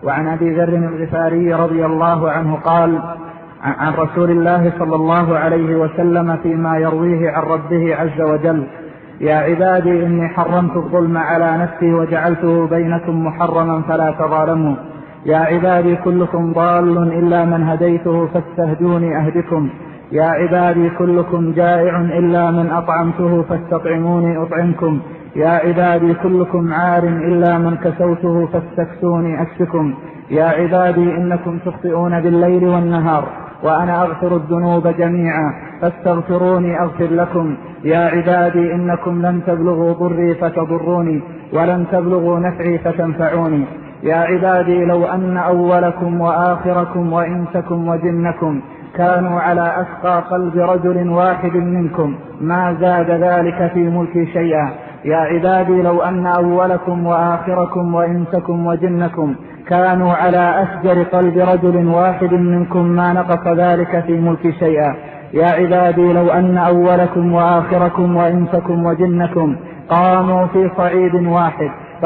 وعن أبي ذر الغفاري رضي الله عنه قال عن رسول الله صلى الله عليه وسلم فيما يرويه عن ربه عز وجل: يا عبادي إني حرمت الظلم على نفسي وجعلته بينكم محرما فلا تظالموا. يا عبادي كلكم ضال إلا من هديته فاستهدوني أهدكم. يا عبادي كلكم جائع إلا من أطعمته فاستطعموني أطعمكم. يا عبادي كلكم عار إلا من كسوته فاستكسوني أكسكم. يا عبادي إنكم تخطئون بالليل والنهار وأنا أغفر الذنوب جميعا فاستغفروني أغفر لكم. يا عبادي إنكم لن تبلغوا ضري فتضروني ولن تبلغوا نفعي فتنفعوني. يا عبادي لو أن أولكم وآخركم وإنسكم وجنكم كانوا على أتقى قلب رجل واحد منكم ما زاد ذلك في ملكي شيئا. يا عبادي لو أن أولكم وآخركم وإنسكم وجنكم كانوا على أفجر قلب رجل واحد منكم ما نقص ذلك في ملكي شيئا. يا عبادي لو أن أولكم وآخركم وإنسكم وجنكم قاموا في صعيد واحد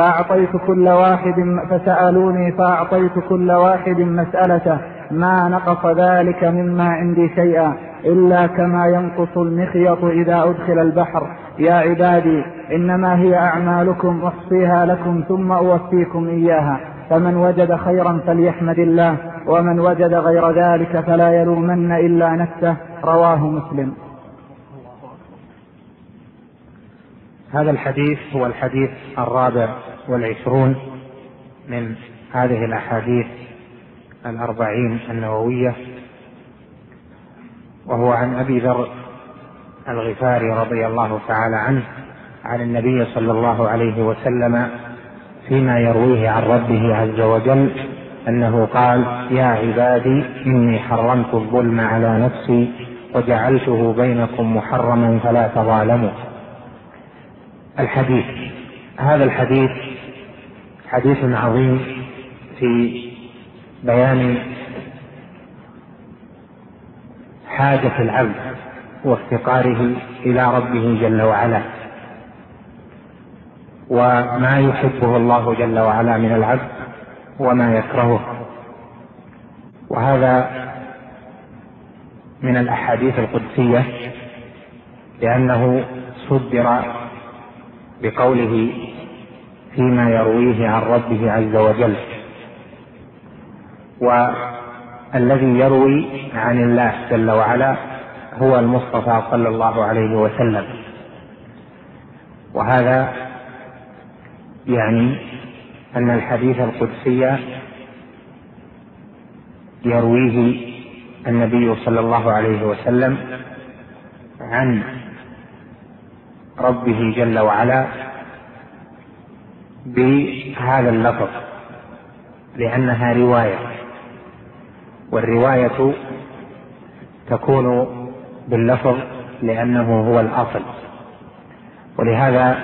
فسألوني فأعطيت كل واحد مسألته ما نقص ذلك مما عندي شيئا إلا كما ينقص المخيط إذا أدخل البحر. يا عبادي إنما هي أعمالكم أحصيها لكم ثم أوفيكم إياها، فمن وجد خيرا فليحمد الله ومن وجد غير ذلك فلا يلومن إلا نفسه. رواه مسلم. هذا الحديث هو الحديث 24 من هذه الأحاديث 40 النووية، وهو عن أبي ذر الغفاري رضي الله تعالى عنه عن النبي صلى الله عليه وسلم فيما يرويه عن ربه عز وجل أنه قال: يا عبادي إني حرمت الظلم على نفسي وجعلته بينكم محرما فلا تظالموا. هذا الحديث حديث عظيم في بيان حاجة العبد وافتقاره إلى ربه جل وعلا، وما يحبه الله جل وعلا من العبد وما يكرهه. وهذا من الأحاديث القدسية لأنه صدر بقوله فيما يرويه عن ربه عز وجل، والذي يروي عن الله جل وعلا هو المصطفى صلى الله عليه وسلم. وهذا يعني أن الحديث القدسي يرويه النبي صلى الله عليه وسلم عن ربه جل وعلا بهذا اللفظ، لأنها رواية، والرواية تكون باللفظ لأنه هو الأصل. ولهذا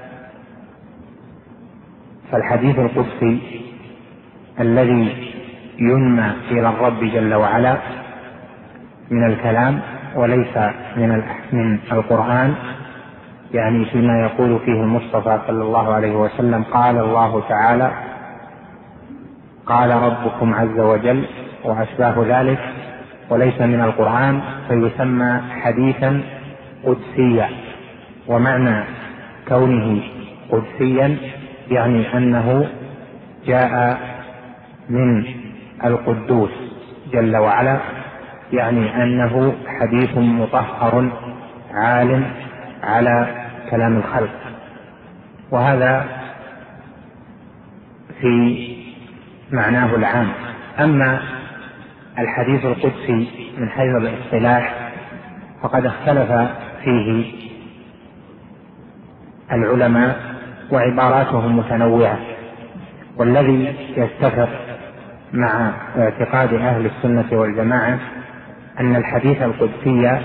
فالحديث القدسي الذي ينمى إلى الرب جل وعلا من الكلام وليس من القرآن، يعني فيما يقول فيه المصطفى صلى الله عليه وسلم: قال الله تعالى، قال ربكم عز وجل، وأشباه ذلك، وليس من القرآن، فيسمى حديثا قدسيا. ومعنى كونه قدسيا يعني أنه جاء من القدوس جل وعلا، يعني أنه حديث مطهر عال على كلام الخلق. وهذا في معناه العام. أما الحديث القدسي من حيث الاصطلاح فقد اختلف فيه العلماء وعباراتهم متنوعة، والذي يتفق مع اعتقاد أهل السنة والجماعة أن الحديث القدسي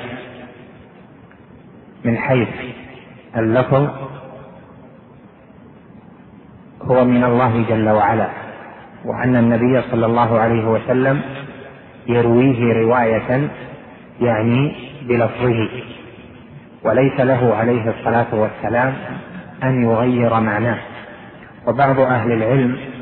من حيث اللفظ هو من الله جل وعلا، وأن النبي صلى الله عليه وسلم يرويه رواية يعني بلفظه، وليس له عليه الصلاة والسلام أن يغير معناه. وبعض أهل العلم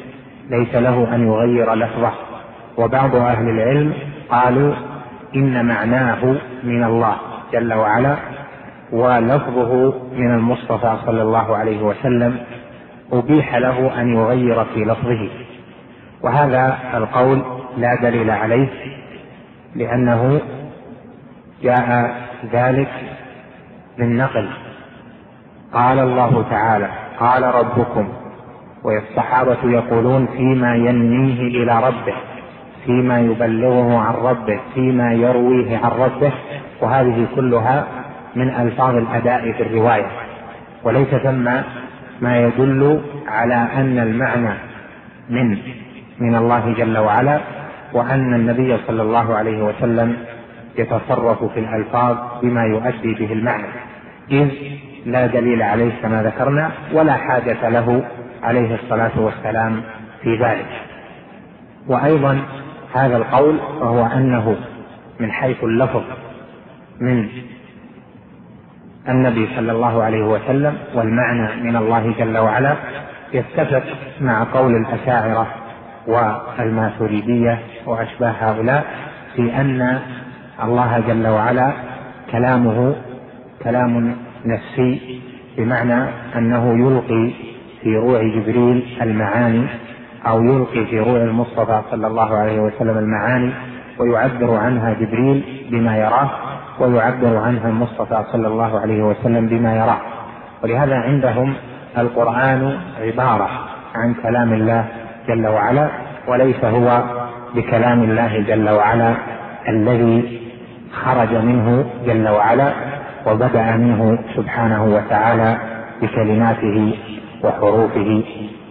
ليس له أن يغير لفظه. وبعض أهل العلم قالوا إن معناه من الله جل وعلا ولفظه من المصطفى صلى الله عليه وسلم، أبيح له أن يغير في لفظه. وهذا القول لا دليل عليه، لأنه جاء ذلك بالنقل. قال الله تعالى قال ربكم، والصحابة يقولون فيما ينميه إلى ربه، فيما يبلغه عن ربه، فيما يرويه عن ربه، وهذه كلها من ألفاظ الأداء في الرواية، وليس ثم ما يدل على أن المعنى من الله جل وعلا، وأن النبي صلى الله عليه وسلم يتصرف في الألفاظ بما يؤدي به المعنى، إذ لا دليل عليه كما ذكرنا، ولا حاجة له عليه الصلاة والسلام في ذلك. وأيضا هذا القول وهو أنه من حيث اللفظ من النبي صلى الله عليه وسلم والمعنى من الله جل وعلا يتفق مع قول الأشاعرة والماتريدية وأشباه هؤلاء في أن الله جل وعلا كلامه كلام نفسي، بمعنى أنه يلقي في روع جبريل المعاني، أو يلقي في روع المصطفى صلى الله عليه وسلم المعاني، ويعبر عنها جبريل بما يراه، ويعبر عنها المصطفى صلى الله عليه وسلم بما يراه. ولهذا عندهم القرآن عبارة عن كلام الله جل وعلا، وليس هو بكلام الله جل وعلا الذي خرج منه جل وعلا وبدأ منه سبحانه وتعالى بكلماته وحروفه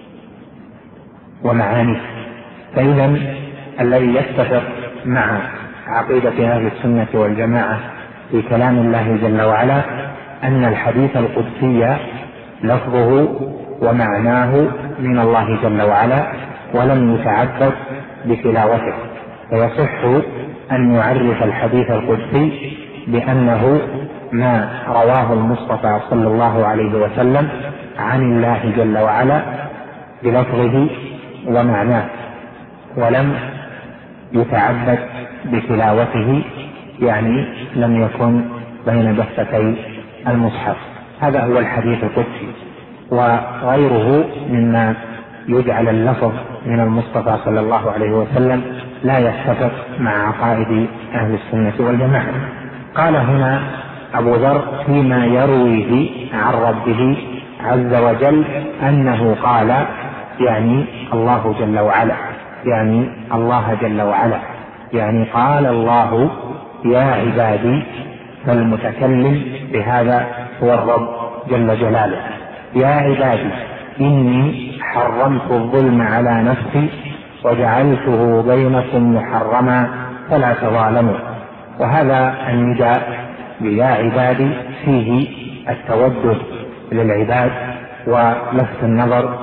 ومعانيه. فإذا الذي يتفق مع عقيدة أهل السنة والجماعة في كلام الله جل وعلا أن الحديث القدسي لفظه ومعناه من الله جل وعلا، ولم يتعبد بتلاوته. فيصح أن يعرف الحديث القدسي بأنه ما رواه المصطفى صلى الله عليه وسلم عن الله جل وعلا بلفظه ومعناه، ولم يتعبد بتلاوته، يعني لم يكن بين دفتي المصحف. هذا هو الحديث القدسي. وغيره مما يجعل اللفظ من المصطفى صلى الله عليه وسلم لا يتفق مع عقائد أهل السنة والجماعة. قال هنا أبو ذر فيما يرويه عن ربه عز وجل أنه قال، يعني الله جل وعلا، يعني الله جل وعلا، يعني قال الله يا عبادي. فالمتكلم بهذا هو الرب جل جلاله. يا عبادي إني حرمت الظلم على نفسي وجعلته بينكم محرما فلا تظالموا. وهذا النداء بيا عبادي فيه التودد للعباد ولفت النظر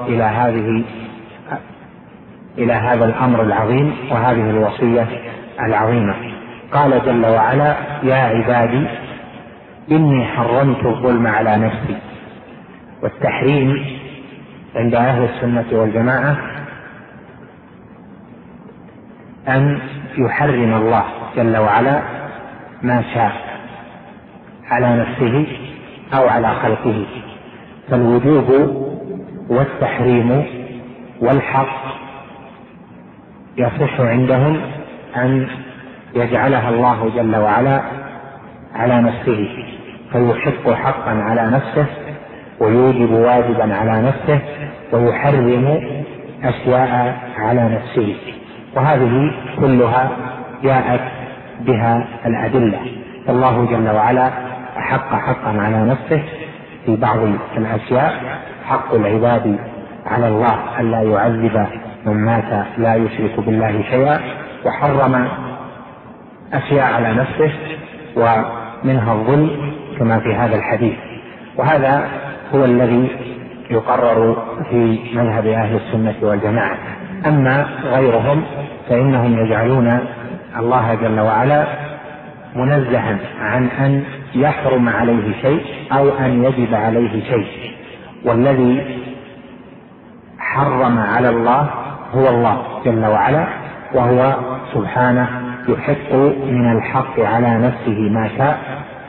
إلى هذا الأمر العظيم وهذه الوصية العظيمة. قال جل وعلا يا عبادي إني حرمت الظلم على نفسي. والتحريم عند أهل السنة والجماعة أن يحرم الله جل وعلا ما شاء على نفسه أو على خلقه. فالوجوب والتحريم والحق يصح عندهم أن يجعلها الله جل وعلا على نفسه، فيحق حقا على نفسه ويوجب واجبا على نفسه ويحرم أشياء على نفسه. وهذه كلها جاءت بها الأدلة. الله جل وعلا أحق حقا على نفسه في بعض الأشياء، حق العباد على الله ألا يعذب من مات لا يشرك بالله شيئا، وحرم أشياء على نفسه ومنها الظلم كما في هذا الحديث. وهذا هو الذي يقرر في مذهب أهل السنة والجماعة. أما غيرهم فإنهم يجعلون الله جل وعلا منزها عن أن يحرم عليه شيء أو أن يجب عليه شيء، والذي حرم على الله هو الله جل وعلا، وهو سبحانه يحق من الحق على نفسه ما شاء،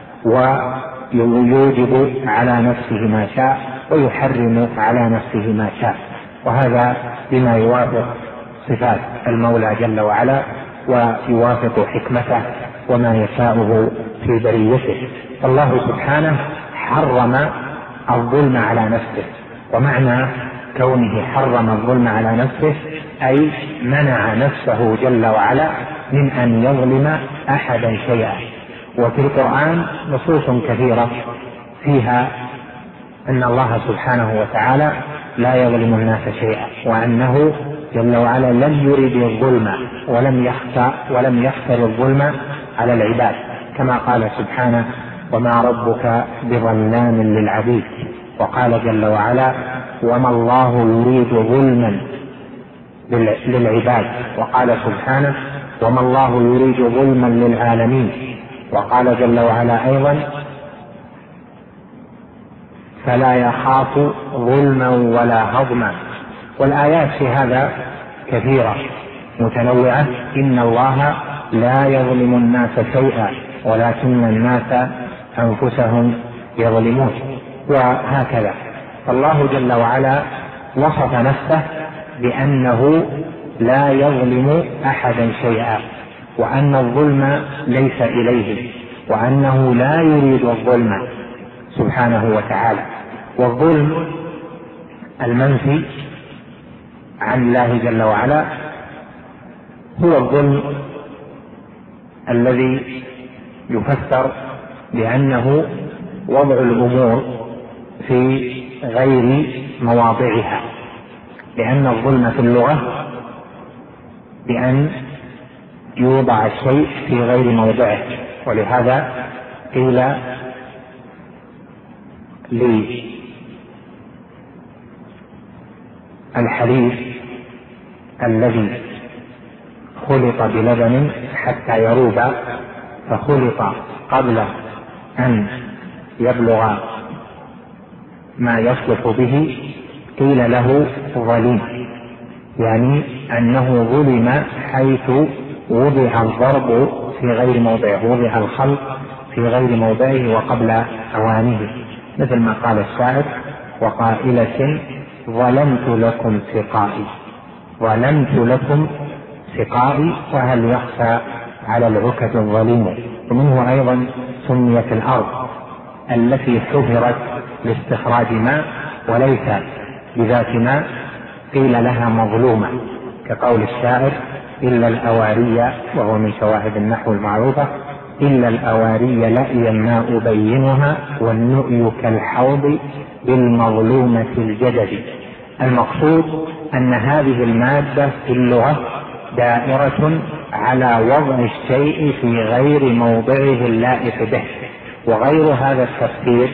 ويوجب على نفسه ما شاء، ويحرم على نفسه ما شاء، وهذا بما يوافق صفات المولى جل وعلا ويوافق حكمته وما يشاءه في بريته. الله سبحانه حرم الظلم على نفسه، ومعنى كونه حرم الظلم على نفسه أي منع نفسه جل وعلا من أن يظلم أحدا شيئا. وفي القرآن نصوص كثيرة فيها أن الله سبحانه وتعالى لا يظلم الناس شيئا، وأنه جل وعلا لم يرد الظلم ولم يختر الظلم على العباد، كما قال سبحانه: وما ربك بظلام للعبيد. وقال جل وعلا: وما الله يريد ظلما للعباد. وقال سبحانه: وما الله يريد ظلما للعالمين. وقال جل وعلا أيضا: فلا يخاف ظلما ولا هضما. والآيات في هذا كثيرة متنوعة: إن الله لا يظلم الناس شيئا ولكن الناس أنفسهم يظلمون، وهكذا. فالله جل وعلا وصف نفسه بأنه لا يظلم أحدا شيئا، وأن الظلم ليس إليه، وأنه لا يريد الظلم سبحانه وتعالى. والظلم المنفي عن الله جل وعلا هو الظلم الذي يفسر بأنه وضع الأمور في غير مواضعها، لأن الظلم في اللغة بأن يوضع الشيء في غير موضعه. ولهذا قيل للحليب الذي خلط بلبن حتى يروب، فخلط قبل أن يبلغ ما يصلح به، قيل له ظليم، يعني أنه ظلم حيث وضع الضرب في غير موضعه، وضع الخلط في غير موضعه وقبل أوانه، مثل ما قال الشاعر: وقائلة ظلمت لكم سقائي، ظلمت لكم سقائي، وهل يخفى على العكة الظليم. ومنه أيضا سميت الأرض التي حفرت لاستخراج ماء وليس بذات ماء قيل لها مظلومة، كقول الشاعر: إلا الأواري، وهو من شواهد النحو المعروفة: إلا الأواري لأي الماء بينها والنؤي كالحوض بالمظلومة الجدد. المقصود أن هذه المادة في اللغة دائرة على وضع الشيء في غير موضعه اللائق به. وغير هذا التفسير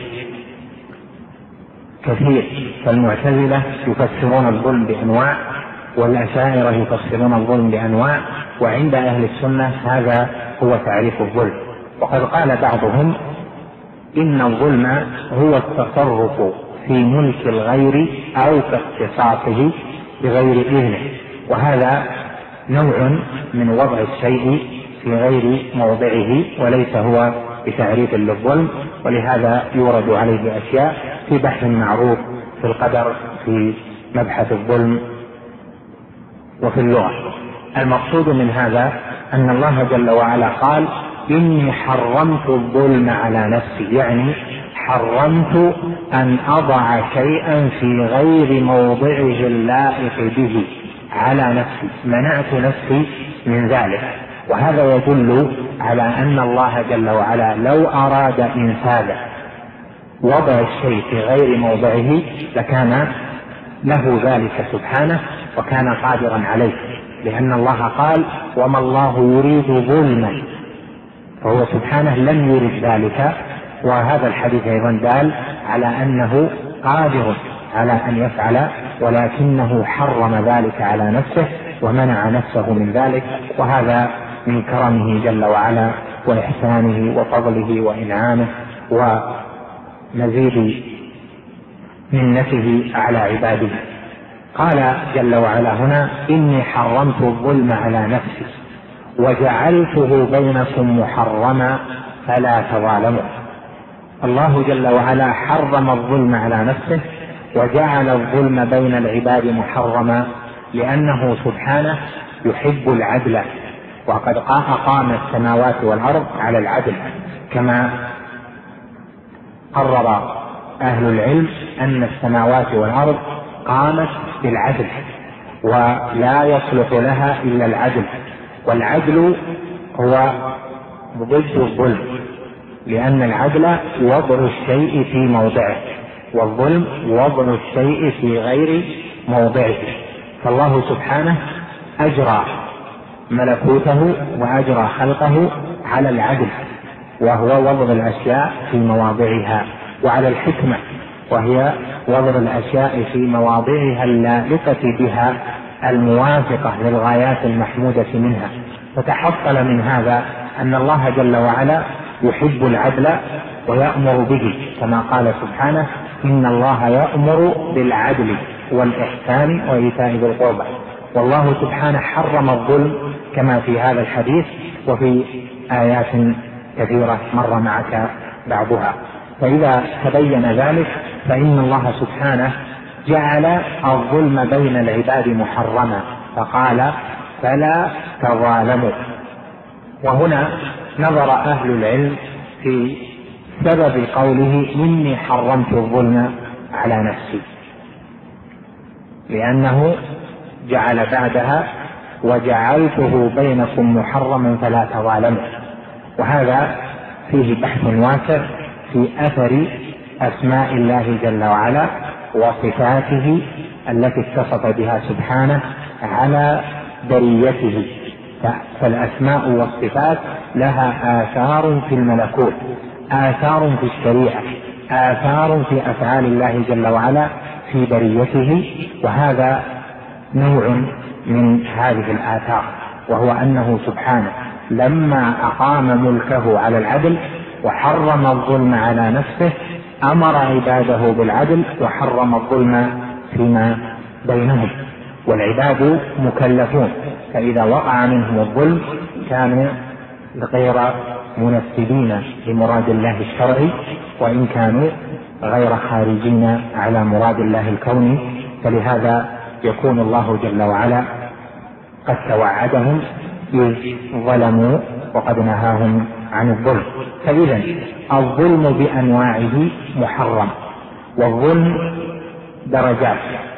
كثير، فالمعتزلة يفسرون الظلم بأنواع، والأشاعرة يفسرون الظلم بأنواع، وعند أهل السنة هذا هو تعريف الظلم. وقد قال بعضهم إن الظلم هو التصرف في ملك الغير أو كاختصاصه بغير إذنه، وهذا نوع من وضع الشيء في غير موضعه، وليس هو بتعريف للظلم. ولهذا يورد عليه أشياء في بحث معروف في القدر في مبحث الظلم وفي اللغة. المقصود من هذا أن الله جل وعلا قال: إني حرمت الظلم على نفسي، يعني حرمت أن أضع شيئا في غير موضعه اللائق به على نفسي، منعت نفسي من ذلك. وهذا يدل على أن الله جل وعلا لو أراد إنفاذ وضع الشيء في غير موضعه لكان له ذلك سبحانه وكان قادرا عليه، لأن الله قال: وما الله يريد ظلما، فهو سبحانه لم يرد ذلك. وهذا الحديث أيضا دال على أنه قادر على أن يفعل، ولكنه حرم ذلك على نفسه ومنع نفسه من ذلك. وهذا من كرمه جل وعلا وإحسانه وفضله وإنعامه ومزيد منته على عباده. قال جل وعلا هنا: إني حرمت الظلم على نفسي وجعلته بينكم محرما فلا تظالموا. الله جل وعلا حرم الظلم على نفسه وجعل الظلم بين العباد محرما، لأنه سبحانه يحب العدل، وقد أقام السماوات والأرض على العدل، كما قرر أهل العلم أن السماوات والأرض قامت بالعدل ولا يصلح لها إلا العدل. والعدل هو ضد الظلم، لأن العدل وضع الشيء في موضعه، والظلم وضع الشيء في غير موضعه. فالله سبحانه أجرى ملكوته وأجرى خلقه على العدل، وهو وضع الأشياء في مواضعها، وعلى الحكمة، وهي وضع الأشياء في مواضعها اللائقة بها الموافقة للغايات المحمودة منها. فتحصل من هذا أن الله جل وعلا يحب العدل ويأمر به، كما قال سبحانه: إن الله يأمر بالعدل والإحسان وإيتاء ذي القربى. والله سبحانه حرم الظلم كما في هذا الحديث وفي آيات كثيرة مر معك بعضها. فإذا تبين ذلك فإن الله سبحانه جعل الظلم بين العباد محرما، فقال: فلا تظالموا. وهنا نظر أهل العلم في سبب قوله: إني حرمت الظلم على نفسي، لأنه جعل بعدها: وجعلته بينكم محرما فلا تظالموا. وهذا فيه بحث واسع في أثر أسماء الله جل وعلا وصفاته التي اتصف بها سبحانه على بريته. فالأسماء والصفات لها آثار في الملكوت، آثار في الشريعة، آثار في أفعال الله جل وعلا في بريته. وهذا نوع من هذه الآثار، وهو أنه سبحانه لما أقام ملكه على العدل وحرم الظلم على نفسه أمر عباده بالعدل وحرم الظلم فيما بينهم. والعباد مكلفون، فإذا وقع منهم الظلم كانوا غير منفذين لمراد الله الشرعي، وإن كانوا غير خارجين على مراد الله الكوني. فلهذا يكون الله جل وعلا قد توعدهم إذ ظلموا وقد نهاهم عن الظلم. فإذا الظلم بأنواعه محرم، والظلم درجات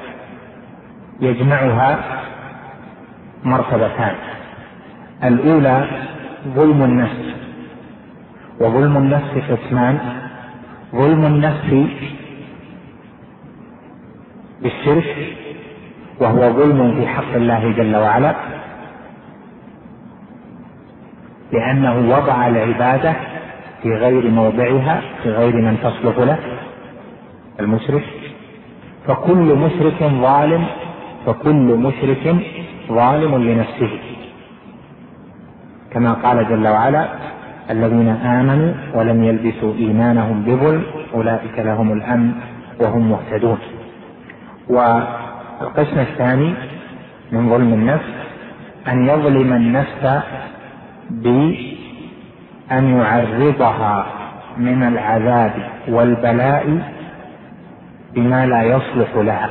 يجمعها مرتبتان: الأولى ظلم النفس، وظلم النفس قسمان: ظلم النفس بالشرك، وهو ظلم في حق الله جل وعلا، لأنه وضع العبادة في غير موضعها، في غير من تصلح له، المشرك. فكل مشرك ظالم، فكل مشرك ظالم لنفسه، كما قال جل وعلا: الذين آمنوا ولم يلبسوا إيمانهم بظلم أولئك لهم الأمن وهم مهتدون. والقسم الثاني من ظلم النفس أن يظلم النفس بأن يعرضها من العذاب والبلاء بما لا يصلح لها،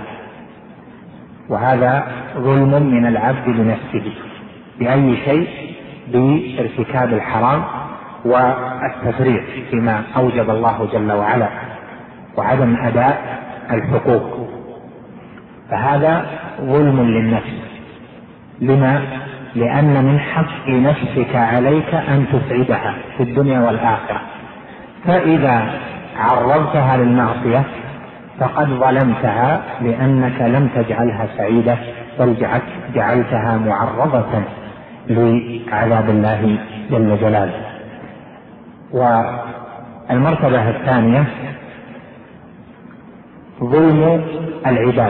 وهذا ظلم من العبد لنفسه بأي شيء، بارتكاب الحرام والتفريط فيما أوجب الله جل وعلا وعدم أداء الحقوق. فهذا ظلم للنفس. لما؟ لأن من حق نفسك عليك أن تسعدها في الدنيا والآخرة، فإذا عرضتها للمعصية فقد ظلمتها، لأنك لم تجعلها سعيدة بل جعلتها معرضة لعذاب الله جل جلاله. والمرتبة الثانية ظلم العباد،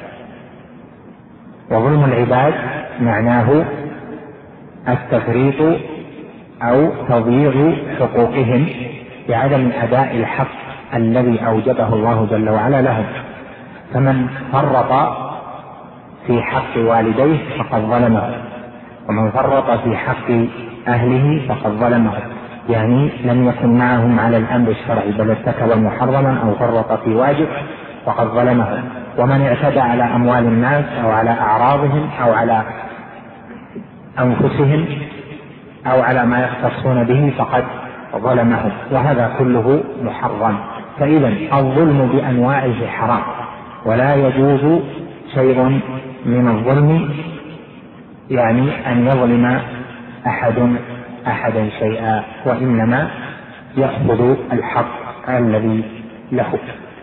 وظلم العباد معناه التفريط أو تضييع حقوقهم بعدم أداء الحق الذي أوجبه الله جل وعلا لهم. فمن فرط في حق والديه فقد ظلمه، ومن فرط في حق أهله فقد ظلمه، يعني لم يكن معهم على الأمر الشرعي بل ارتكب محرما أو فرط في واجب فقد ظلمه. ومن اعتدى على أموال الناس أو على أعراضهم أو على أنفسهم أو على ما يختصون به فقد ظلمهم، وهذا كله محرم. فإذا الظلم بأنواعه حرام، ولا يجوز شيء من الظلم، يعني أن يظلم أحدا شيئا، وإنما يأخذ الحق الذي له.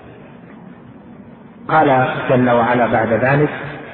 قال جل وعلا بعد ذلك: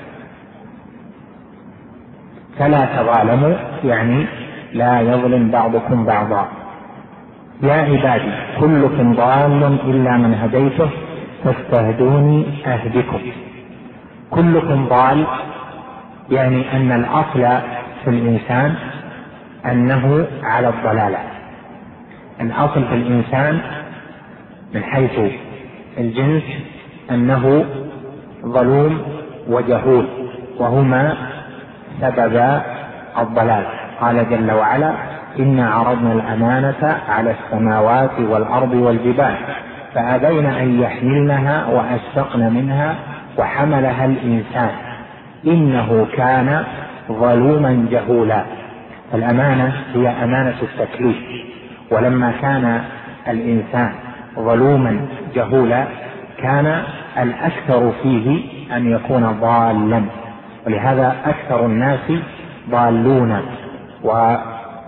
فلا تظالموا، يعني لا يظلم بعضكم بعضا. يا عبادي كلكم ضال إلا من هديته فاستهدوني أهدكم. كلكم ضال، يعني أن الأصل في الإنسان أنه على الضلالة. الأصل في الإنسان من حيث الجنس أنه ظلوم وجهول، وهما سبب الضلال. قال جل وعلا: إنا عرضنا الأمانة على السماوات والأرض والجبال فأبين أن يحملنها وأشفقن منها وحملها الإنسان إنه كان ظلوما جهولا. الأمانة هي أمانة التكليف، ولما كان الإنسان ظلوما جهولا كان الأكثر فيه أن يكون ضالا، ولهذا أكثر الناس ضالون، وهذا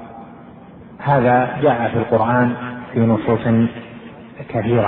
جاء في القرآن في نصوص كثيرة.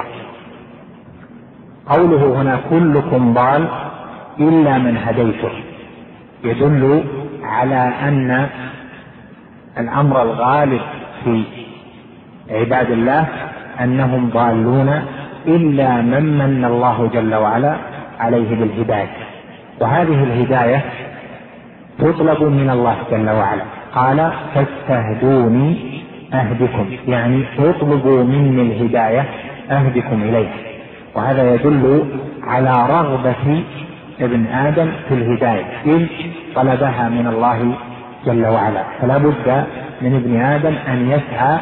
قوله هنا كلكم ضال إلا من هديته يدل على أن الأمر الغالب في عباد الله أنهم ضالون إلا من الله جل وعلا عليه بالهداية، وهذه الهداية تطلب من الله جل وعلا. قال: فاستهدوني أهدكم، يعني اطلبوا مني الهداية أهدكم إليها، وهذا يدل على رغبة ابن آدم في الهداية إذ طلبها من الله جل وعلا. فلا بد من ابن آدم أن يسعى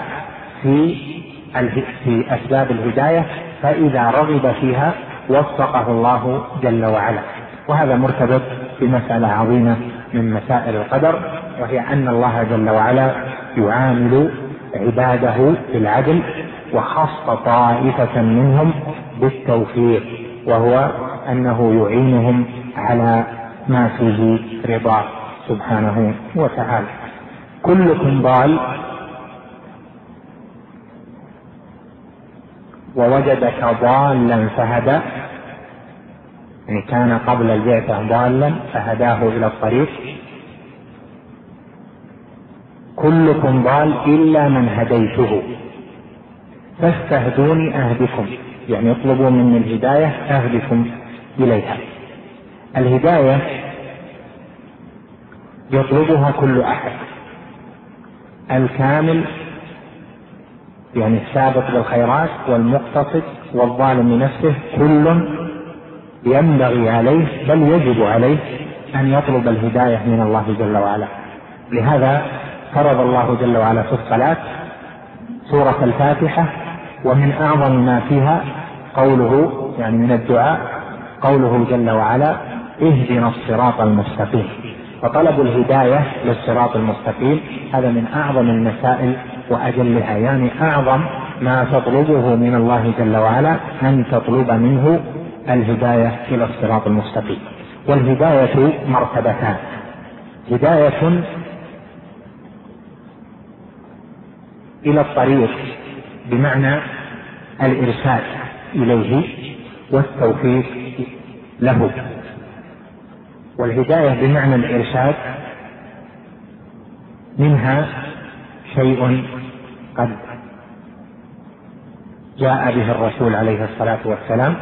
في أسباب الهداية، فإذا رغب فيها وفقه الله جل وعلا. وهذا مرتبط بمسألة عظيمة من مسائل القدر، وهي أن الله جل وعلا يعامل عباده بالعدل، وخص طائفة منهم بالتوفيق، وهو أنه يعينهم على ما فيه رضاه سبحانه وتعالى. كلكم ضال ووجدك ضالا فهدى، يعني كان قبل البعثة ضالا فهداه إلى الطريق. كلكم ضال إلا من هديته فاستهدوني أهدكم، يعني اطلبوا مني الهداية أهدكم إليها. الهداية يطلبها كل أحد، الكامل يعني السابق بالخيرات والمقتصد والظالم لنفسه، كل ينبغي عليه بل يجب عليه أن يطلب الهداية من الله جل وعلا. لهذا فرض الله جل وعلا في الصلاة سورة الفاتحة، ومن أعظم ما فيها قوله، يعني من الدعاء قوله جل وعلا: اهدنا الصراط المستقيم. فطلب الهداية للصراط المستقيم هذا من أعظم المسائل وأجلها، يعني أعظم ما تطلبه من الله جل وعلا أن تطلب منه الهداية إلى الصراط المستقيم. والهداية مرتبتان: هداية إلى الطريق بمعنى الإرشاد إليه والتوفيق له. والهداية بمعنى الإرشاد منها شيء قد جاء به الرسول عليه الصلاة والسلام،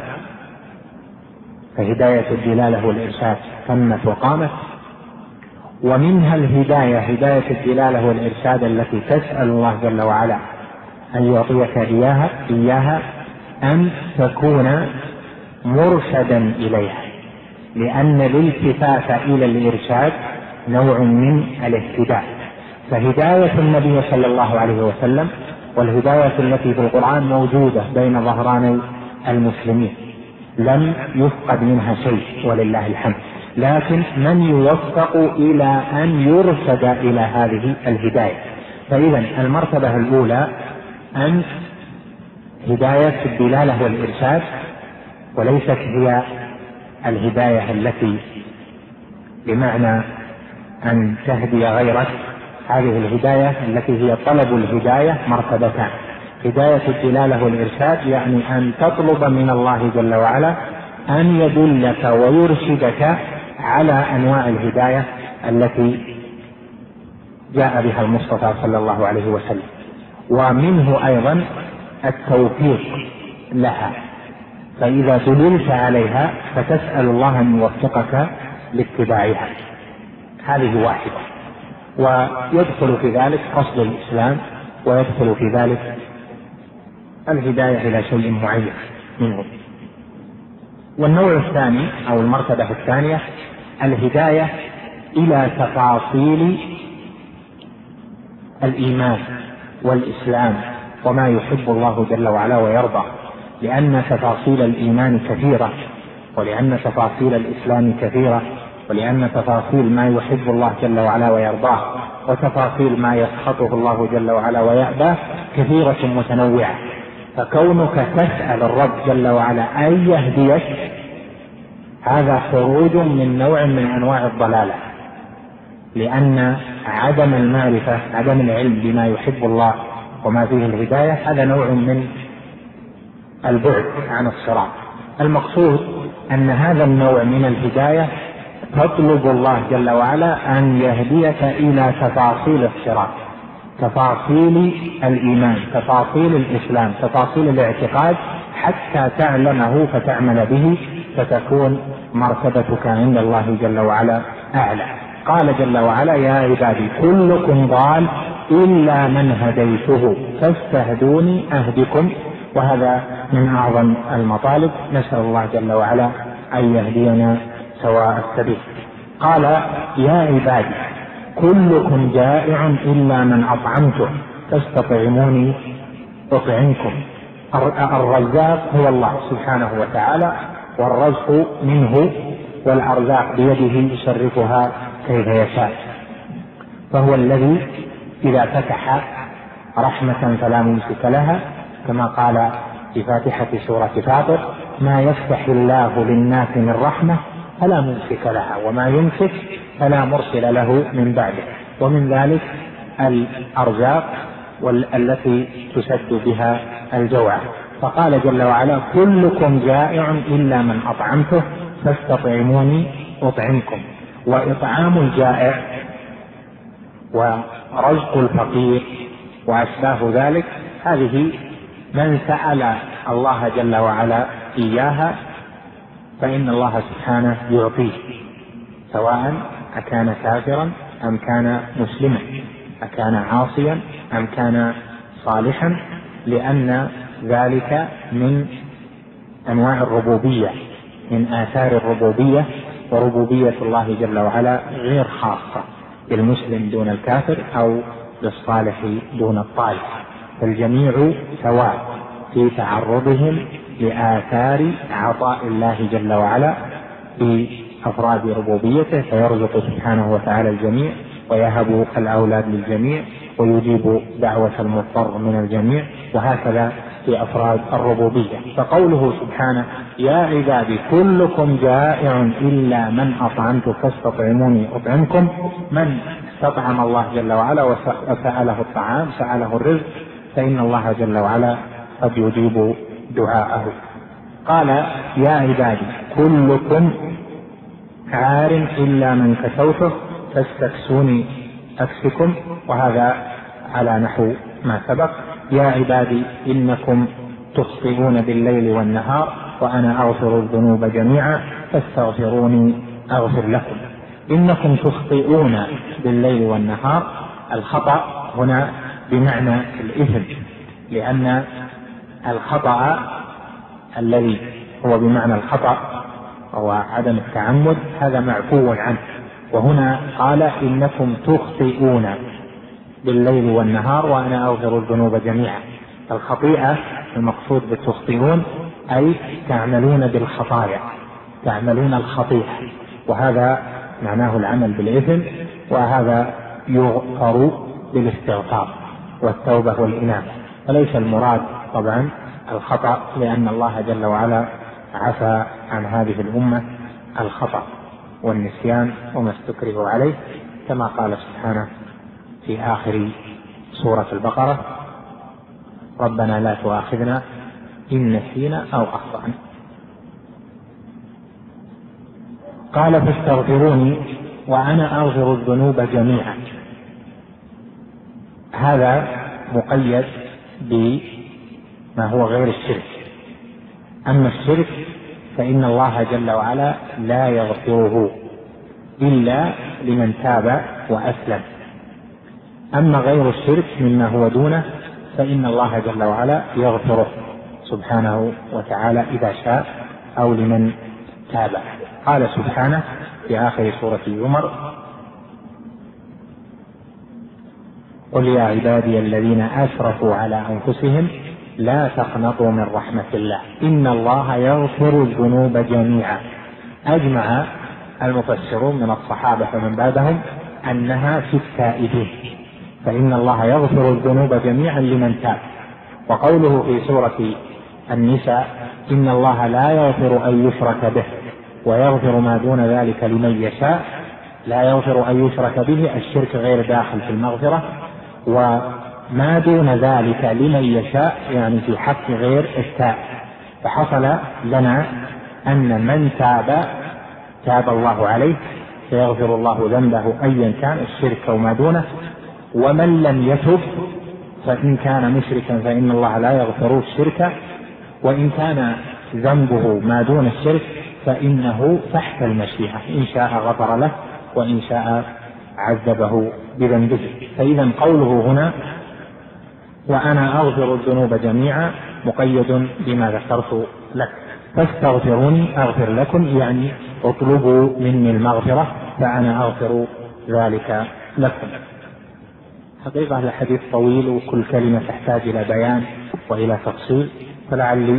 فهداية الدلالة والإرشاد تمت وقامت. ومنها الهداية هداية الدلالة والإرشاد التي تسأل الله جل وعلا أن يعطيك إياها أن تكون مرشدا إليها، لأن الالتفات إلى الإرشاد نوع من الاهتداء. فهداية النبي صلى الله عليه وسلم والهداية التي في القرآن موجودة بين ظهراني المسلمين، لم يفقد منها شيء ولله الحمد، لكن من يوفق إلى أن يرشد إلى هذه الهداية. فإذا المرتبة الأولى أن هداية الدلالة والإرشاد، وليست هي الهداية التي بمعنى أن تهدي غيرك. هذه الهداية التي هي طلب الهداية مرتبتان: هداية الدلالة والإرشاد، يعني أن تطلب من الله جل وعلا أن يدلك ويرشدك على أنواع الهداية التي جاء بها المصطفى صلى الله عليه وسلم، ومنه أيضا التوفيق لها. فإذا دللت عليها فتسأل الله أن يوفقك لاتباعها. هذه واحدة. ويدخل في ذلك قصد الإسلام، ويدخل في ذلك الهداية إلى شيء معين منه. والنوع الثاني أو المرتبة الثانية الهداية إلى تفاصيل الإيمان والإسلام وما يحب الله جل وعلا ويرضى، لأن تفاصيل الإيمان كثيرة، ولأن تفاصيل الإسلام كثيرة، ولأن تفاصيل ما يحب الله جل وعلا ويرضاه وتفاصيل ما يسخطه الله جل وعلا ويأباه كثيرة متنوعة. فكونك تسأل الرب جل وعلا أن يهديك هذا خروج من نوع من أنواع الضلالة، لأن عدم المعرفة، عدم العلم بما يحب الله وما فيه الهداية، هذا نوع من البعد عن الصراط. المقصود أن هذا النوع من الهداية تطلب الله جل وعلا أن يهديك إلى تفاصيل الصراط، تفاصيل الإيمان، تفاصيل الإسلام، تفاصيل الاعتقاد، حتى تعلمه فتعمل به، فتكون مرتبتك عند الله جل وعلا أعلى. قال جل وعلا: يا عبادي كلكم ضال إلا من هديته فاستهدوني أهدكم. وهذا من أعظم المطالب، نسأل الله جل وعلا أن يهدينا سواء السبيل. قال: يا عبادي كلكم جائع إلا من أطعمته فاستطعموني أطعمكم. الرزاق هو الله سبحانه وتعالى، والرزق منه، والأرزاق بيده يصرفها كيف يشاء. فهو الذي إذا فتح رحمة فلا ممسك لها، كما قال في فاتحة سورة فاطر: ما يفتح الله للناس من رحمة فلا ممسك لها وما يمسك فلا مرسل له من بعده. ومن ذلك الأرزاق التي تسد بها الجوع. فقال جل وعلا: كلكم جائع إلا من أطعمته فاستطعموني أطعمكم. وإطعام الجائع ورزق الفقير وأشباه ذلك، هذه من سأل الله جل وعلا إياها فإن الله سبحانه يعطيه، سواء أكان كافرا أم كان مسلما، أكان عاصيا أم كان صالحا، لأن ذلك من أنواع الربوبية، من آثار الربوبية. وربوبية الله جل وعلا غير خاصة بالمسلم دون الكافر أو بالصالح دون الطالح، فالجميع سواء في تعرضهم لآثار عطاء الله جل وعلا في أفراد ربوبيته، فيرزق سبحانه وتعالى الجميع، ويهب الأولاد للجميع، ويجيب دعوة المضطر من الجميع، وهكذا في أفراد الربوبية. فقوله سبحانه: يا عبادي كلكم جائع إلا من أطعمت فاستطعموني أطعمكم، من استطعم الله جل وعلا وسأله الطعام، سأله الرزق، فإن الله جل وعلا قد يجيب دعاءه. قال: يا عبادي كلكم عار إلا من كسوته فاستكسوني أكسكم، وهذا على نحو ما سبق. يا عبادي إنكم تخطئون بالليل والنهار وأنا أغفر الذنوب جميعا فاستغفروني أغفر لكم. إنكم تخطئون بالليل والنهار، الخطأ هنا بمعنى الإثم، لأن الخطأ الذي هو بمعنى الخطأ وعدم التعمد هذا معفو عنه. وهنا قال إنكم تخطئون بالليل والنهار وأنا أغفر الذنوب جميعا. الخطيئة المقصود بالتخطئون أي تعملون بالخطايا، تعملون الخطيئة، وهذا معناه العمل بالإثم، وهذا يغفر بالاستغفار والتوبة والإنابة. وليس المراد طبعا الخطأ، لأن الله جل وعلا عفى عن هذه الأمة الخطأ والنسيان وما استكرهوا عليه، كما قال سبحانه في آخر سورة البقرة: ربنا لا تؤاخذنا إن نسينا أو أخطأنا. قال: فاستغفروني وأنا أغفر الذنوب جميعا. هذا مقيد بما هو غير الشرك. أما الشرك فإن الله جل وعلا لا يغفره إلا لمن تاب وأسلم. أما غير الشرك مما هو دونه فإن الله جل وعلا يغفره سبحانه وتعالى إذا شاء أو لمن تاب. قال سبحانه في آخر سورة الزمر: قل يا عبادي الذين أسرفوا على أنفسهم لا تقنطوا من رحمة الله إن الله يغفر الذنوب جميعا. أجمع المفسرون من الصحابة ومن بعدهم أنها في التائبين، فإن الله يغفر الذنوب جميعا لمن تاب. وقوله في سورة النساء: إن الله لا يغفر أن يشرك به ويغفر ما دون ذلك لمن يشاء. لا يغفر أن يشرك به، الشرك غير داخل في المغفرة، وما دون ذلك لمن يشاء يعني في حق غير التائب. فحصل لنا أن من تاب الله عليه فيغفر الله ذنبه أيا كان الشرك أو ما دونه، ومن لم يتب فإن كان مشركا فإن الله لا يغفر الشرك، وإن كان ذنبه ما دون الشرك فإنه تحت المشيئة، إن شاء غفر له وإن شاء عذبه بذنبه. فإذا قوله هنا وأنا أغفر الذنوب جميعا مقيد بما ذكرت لك. فاستغفروني أغفر لكم، يعني اطلبوا مني المغفرة فأنا أغفر ذلك لكم. حقيقة الحديث طويل وكل كلمة تحتاج إلى بيان وإلى تفصيل، فلعلي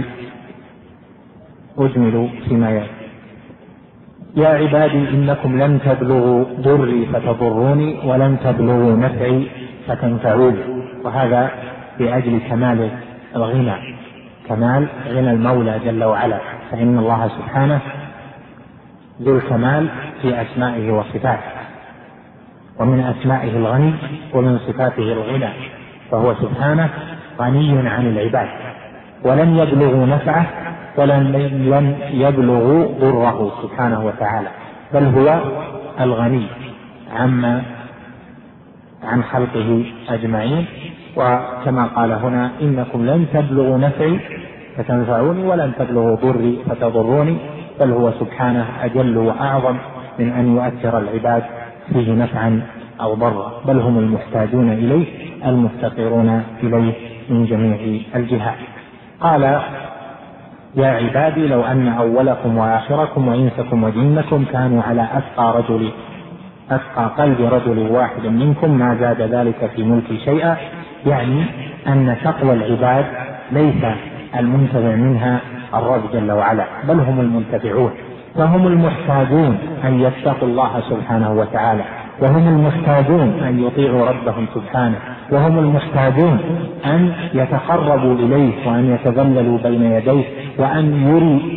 أجمل فيما يأتي. يا عبادي إنكم لن تبلغوا ضري فتضروني ولن تبلغوا نفعي فتنفعوني. وهذا لأجل كمال الغنى، كمال غنى المولى جل وعلا، فإن الله سبحانه ذو الكمال في أسمائه وصفاته، ومن أسمائه الغني ومن صفاته الغنى، فهو سبحانه غني عن العباد، ولن يبلغوا نفعه ولن يبلغوا ضره سبحانه وتعالى، بل هو الغني عن خلقه أجمعين. وكما قال هنا إنكم لن تبلغوا نفعي فتنفعوني ولن تبلغوا ضري فتضروني، بل هو سبحانه أجل وأعظم من أن يؤثر العباد فيه نفعا أو ضرا، بل هم المحتاجون إليه المفتقرون إليه من جميع الجهات. قال يا عبادي لو أن أولكم وآخركم وإنسكم وجنكم كانوا على أتقى قلب رجل واحد منكم ما زاد ذلك في ملكي شيئا، يعني أن تقوى العباد ليس المنتفع منها الرب جل وعلا، بل هم المنتفعون، فهم المحتاجون أن يتقوا الله سبحانه وتعالى، وهم المحتاجون أن يطيعوا ربهم سبحانه، وهم المحتاجون أن يتقربوا إليه وأن يتذللوا بين يديه وأن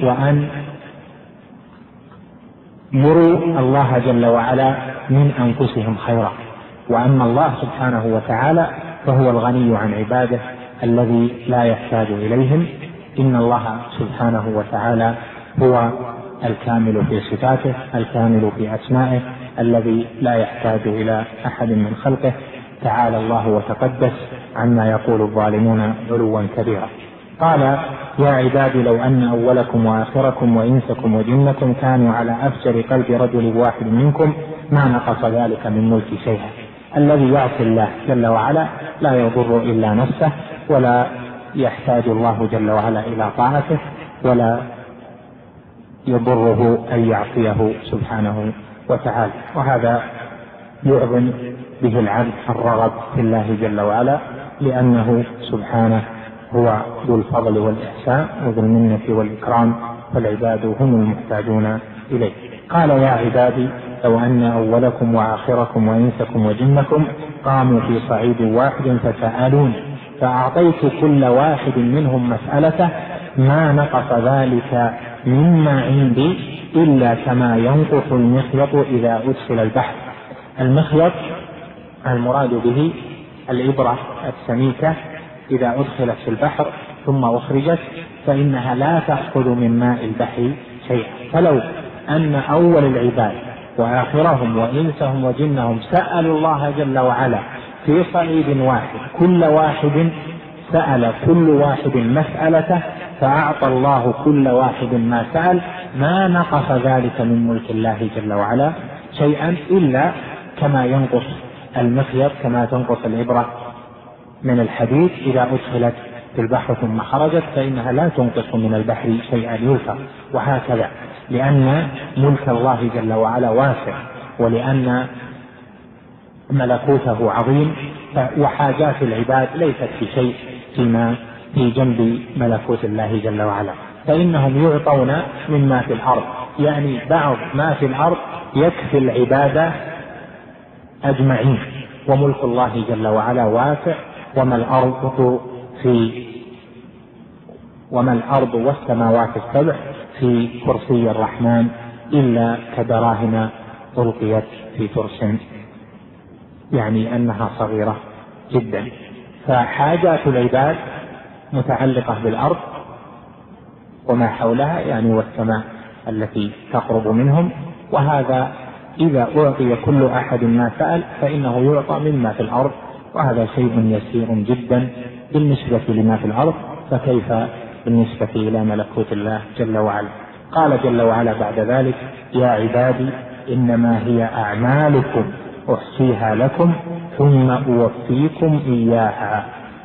يروا الله جل وعلا من أنفسهم خيرا. وأما الله سبحانه وتعالى فهو الغني عن عباده الذي لا يحتاج إليهم. إن الله سبحانه وتعالى هو الكامل في صفاته، الكامل في أسمائه، الذي لا يحتاج إلى أحد من خلقه، تعالى الله وتقدس عما يقول الظالمون علوا كبيرا. قال يا عبادي لو أن أولكم وآخركم وإنسكم وجنكم كانوا على أفجر قلب رجل واحد منكم ما نقص ذلك من ملك شيئا. الذي يعصي الله جل وعلا لا يضر إلا نفسه، ولا يحتاج الله جل وعلا إلى طاعته، ولا يضره أن يعصيه سبحانه وتعالى. وهذا يعظم به العبد الرغب في الله جل وعلا، لأنه سبحانه هو ذو الفضل والإحسان وذو المنة والإكرام، فالعباد هم المحتاجون إليه. قال: يا عبادي لو أن أولكم وآخركم وإنسكم وجنكم قاموا في صعيد واحد فسألوني فأعطيت كل واحد منهم مسألته ما نقص ذلك مما عندي إلا كما ينقص المخيط إذا أدخل البحر. المخيط المراد به الإبرة السميكة إذا أدخلت في البحر ثم أخرجت فإنها لا تأخذ من ماء البحر شيئا. فلو أن أول العباد وآخرهم وإنسهم وجنهم سألوا الله جل وعلا في صعيد واحد، كل واحد سأل كل واحد مسألته فأعطى الله كل واحد ما سأل، ما نقص ذلك من ملك الله جل وعلا شيئا إلا كما ينقص المخيط، كما تنقص الإبرة من الحديد إذا أدخلت في البحر ثم خرجت فإنها لا تنقص من البحر شيئا يلفظ. وهكذا لأن ملك الله جل وعلا واسع، ولأن ملكوته عظيم، وحاجات العباد ليست في شيء فيما في جنب ملكوت الله جل وعلا، فإنهم يعطون مما في الأرض، يعني بعض ما في الأرض يكفي العبادة أجمعين. وملك الله جل وعلا واسع، وما الأرض والسماوات السبع في كرسي الرحمن إلا كدراهم ألقيت في ترس، يعني أنها صغيرة جدا. فحاجات العباد متعلقة بالأرض وما حولها، يعني والسماء التي تقرب منهم، وهذا إذا أعطي كل أحد ما سأل فإنه يعطى مما في الأرض، وهذا شيء يسير جدا بالنسبة لما في الأرض، فكيف بالنسبة إلى ملكوت الله جل وعلا. قال جل وعلا بعد ذلك: يا عبادي إنما هي أعمالكم أحصيها لكم ثم أوفيكم إياها.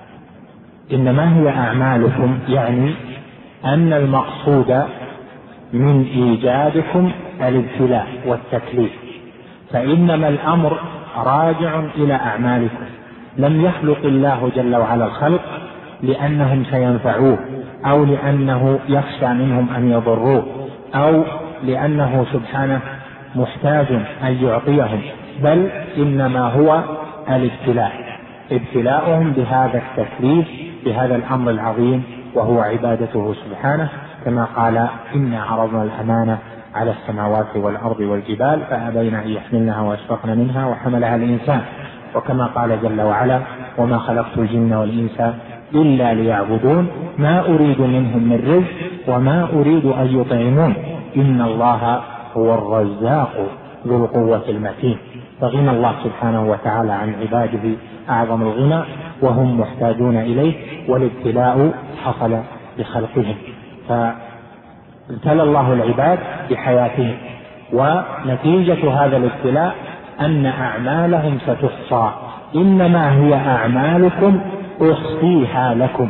إنما هي أعمالكم يعني أن المقصود من إيجادكم الابتلاء والتكليف، فإنما الأمر راجع إلى أعمالكم. لم يخلق الله جل وعلا الخلق لأنهم سينفعوه، أو لأنه يخشى منهم أن يضروه، أو لأنه سبحانه محتاج أن يعطيهم، بل إنما هو الابتلاء، ابتلاؤهم بهذا التكليف، بهذا الأمر العظيم وهو عبادته سبحانه، كما قال: إنا عرضنا الأمانة على السماوات والأرض والجبال فأبين أن يحملنها وأشفقن منها وحملها الإنسان. وكما قال جل وعلا: وما خلقت الجن والإنس إلا ليعبدون ما أريد منهم من رزق وما أريد أن يطعمون إن الله هو الرزاق ذو القوة المتين. فغنى الله سبحانه وتعالى عن عباده أعظم الغنى، وهم محتاجون إليه، والابتلاء حصل بخلقهم، فابتلى الله العباد بحياتهم، ونتيجة هذا الابتلاء أن أعمالهم ستحصى. إنما هي أعمالكم أحصيها لكم.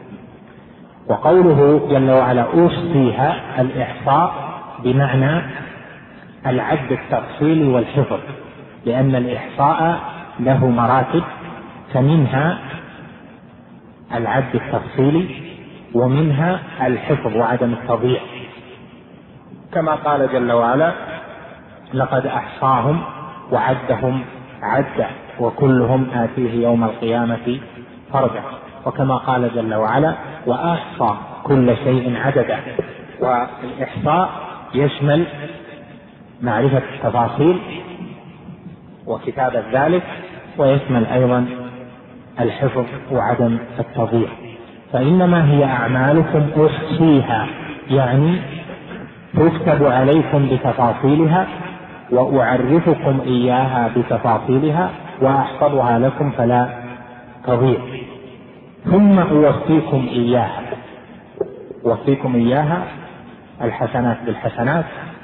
وقوله جل وعلا أحصيها، الإحصاء بمعنى العد التفصيلي والحفظ، لأن الإحصاء له مراتب، فمنها العد التفصيلي ومنها الحفظ وعدم التضييع، كما قال جل وعلا: لقد أحصاهم وعدهم عدا وكلهم آتيه يوم القيامة فردا. وكما قال جل وعلا: وأحصى كل شيء عددا. والإحصاء يشمل معرفة التفاصيل وكتابة ذلك، ويشمل أيضا الحفظ وعدم التضييع. فإنما هي أعمالكم أحصيها، يعني تكتب عليكم بتفاصيلها، وأعرفكم إياها بتفاصيلها، وأحفظها لكم فلا تضيع. ثم أوفيكم إياها. أوفيكم إياها الحسنات بالحسنات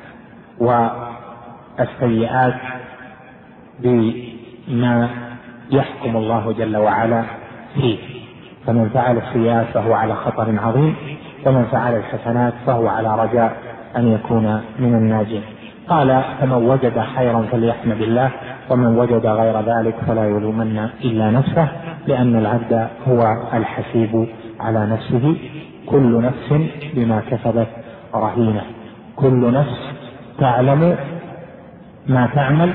والسيئات بما يحكم الله جل وعلا فيه. فمن فعل السيئات فهو على خطر عظيم، ومن فعل الحسنات فهو على رجاء أن يكون من الناجين. قال فمن وجد خيرا فليحمد الله ومن وجد غير ذلك فلا يلومن إلا نفسه، لأن العبد هو الحسيب على نفسه. كل نفس بما كسبت رهينة، كل نفس تعلم ما تعمل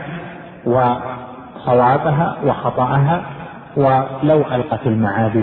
وصوابها وخطأها ولو ألقت المعاذير،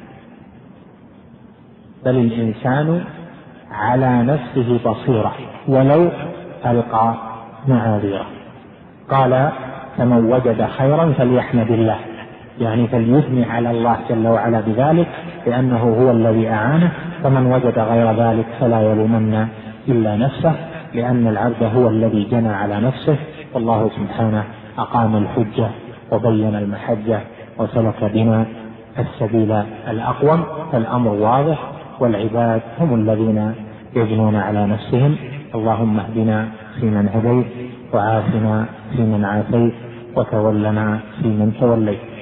بل الإنسان على نفسه بصيرة ولو ألقى معاذيره. قال فمن وجد خيرا فليحمد الله، يعني فليثني على الله جل وعلا بذلك لأنه هو الذي أعانه. فمن وجد غير ذلك فلا يلومن إلا نفسه، لأن العبد هو الذي جنى على نفسه، والله سبحانه أقام الحجة وبين المحجة وسلك بنا السبيل الأقوم. فالأمر واضح، والعباد هم الذين يجنون على نفسهم. اللهم اهدنا فيمن هديت، وعافنا فيمن عافيت، وتولنا فيمن توليت.